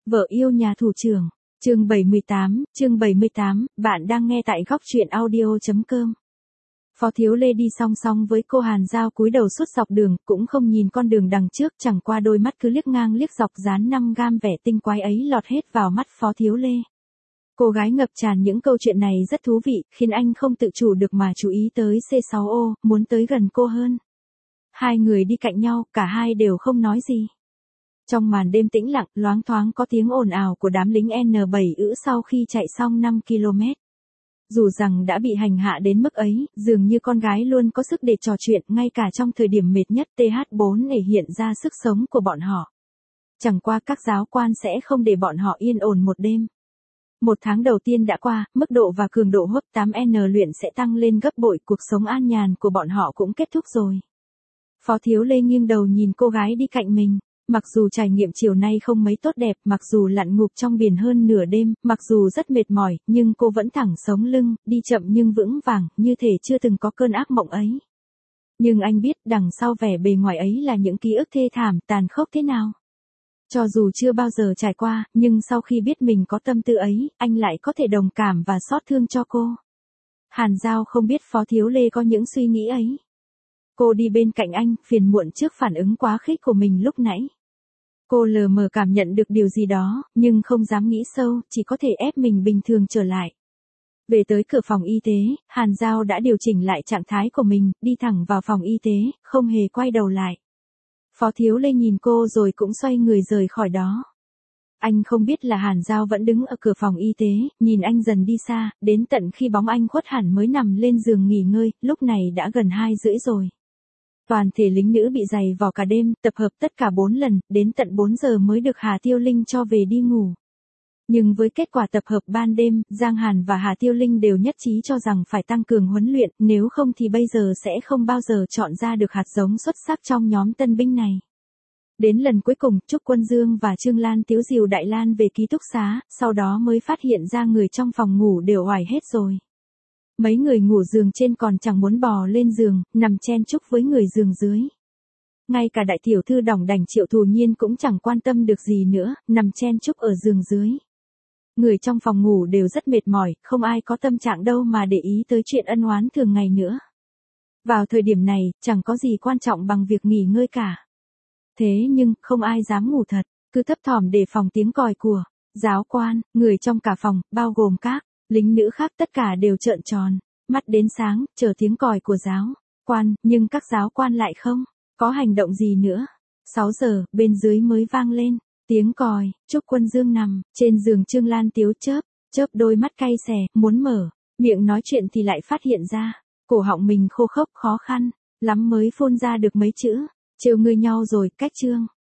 Vợ yêu nhà thủ trưởng. Chương 78, bạn đang nghe tại góc truyện audio.com. Phó Thiếu Lê đi song song với cô Hàn Giao cúi đầu suốt dọc đường, cũng không nhìn con đường đằng trước, chẳng qua đôi mắt cứ liếc ngang liếc dọc dán 5 gam vẻ tinh quái ấy lọt hết vào mắt Phó Thiếu Lê. Cô gái ngập tràn những câu chuyện này rất thú vị, khiến anh không tự chủ được mà chú ý tới C6O, muốn tới gần cô hơn. Hai người đi cạnh nhau, cả hai đều không nói gì. Trong màn đêm tĩnh lặng, loáng thoáng có tiếng ồn ào của đám lính N7 ữ sau khi chạy xong 5 km. Dù rằng đã bị hành hạ đến mức ấy, dường như con gái luôn có sức để trò chuyện, ngay cả trong thời điểm mệt nhất TH4 để hiện ra sức sống của bọn họ. Chẳng qua các giáo quan sẽ không để bọn họ yên ổn một đêm. Một tháng đầu tiên đã qua, mức độ và cường độ hấp 8N luyện sẽ tăng lên gấp bội, cuộc sống an nhàn của bọn họ cũng kết thúc rồi. Phó Thiếu Lê nghiêng đầu nhìn cô gái đi cạnh mình. Mặc dù trải nghiệm chiều nay không mấy tốt đẹp, mặc dù lặn ngụp trong biển hơn nửa đêm, mặc dù rất mệt mỏi, nhưng cô vẫn thẳng sống lưng, đi chậm nhưng vững vàng, như thể chưa từng có cơn ác mộng ấy. Nhưng anh biết đằng sau vẻ bề ngoài ấy là những ký ức thê thảm, tàn khốc thế nào. Cho dù chưa bao giờ trải qua, nhưng sau khi biết mình có tâm tư ấy, anh lại có thể đồng cảm và xót thương cho cô. Hàn Giao không biết Phó Thiếu Lê có những suy nghĩ ấy. Cô đi bên cạnh anh, phiền muộn trước phản ứng quá khích của mình lúc nãy. Cô lờ mờ cảm nhận được điều gì đó, nhưng không dám nghĩ sâu, chỉ có thể ép mình bình thường trở lại. Về tới cửa phòng y tế, Hàn Giao đã điều chỉnh lại trạng thái của mình, đi thẳng vào phòng y tế, không hề quay đầu lại. Phó Thiếu Lê nhìn cô rồi cũng xoay người rời khỏi đó. Anh không biết là Hàn Giao vẫn đứng ở cửa phòng y tế, nhìn anh dần đi xa, đến tận khi bóng anh khuất hẳn mới nằm lên giường nghỉ ngơi, lúc này đã gần 2:30 rồi. Toàn thể lính nữ bị giày vò cả đêm, tập hợp tất cả 4 lần, đến tận 4 giờ mới được Hà Tiêu Linh cho về đi ngủ. Nhưng với kết quả tập hợp ban đêm, Giang Hàn và Hà Tiêu Linh đều nhất trí cho rằng phải tăng cường huấn luyện, nếu không thì bây giờ sẽ không bao giờ chọn ra được hạt giống xuất sắc trong nhóm tân binh này. Đến lần cuối cùng, Trúc Quân Dương và Trương Lan Tiếu dìu Đại Lan về ký túc xá, sau đó mới phát hiện ra người trong phòng ngủ đều oải hết rồi. Mấy người ngủ giường trên còn chẳng muốn bò lên giường, nằm chen chúc với người giường dưới. Ngay cả đại tiểu thư Đỏng Đành Triệu Thù Nhiên cũng chẳng quan tâm được gì nữa, nằm chen chúc ở giường dưới. Người trong phòng ngủ đều rất mệt mỏi, không ai có tâm trạng đâu mà để ý tới chuyện ân oán thường ngày nữa. Vào thời điểm này, chẳng có gì quan trọng bằng việc nghỉ ngơi cả. Thế nhưng, không ai dám ngủ thật, cứ thấp thỏm đề phòng tiếng còi của giáo quan, người trong cả phòng, bao gồm các lính nữ khác tất cả đều trợn tròn, mắt đến sáng, chờ tiếng còi của giáo quan, nhưng các giáo quan lại không có hành động gì nữa. 6 giờ, bên dưới mới vang lên tiếng còi. Trúc Quân Dương nằm trên giường, Trương Lan Tiếu chớp đôi mắt cay xè, muốn mở miệng nói chuyện thì lại phát hiện ra cổ họng mình khô khốc, khó khăn lắm mới phun ra được mấy chữ: trêu ngươi nhau rồi, cách Trương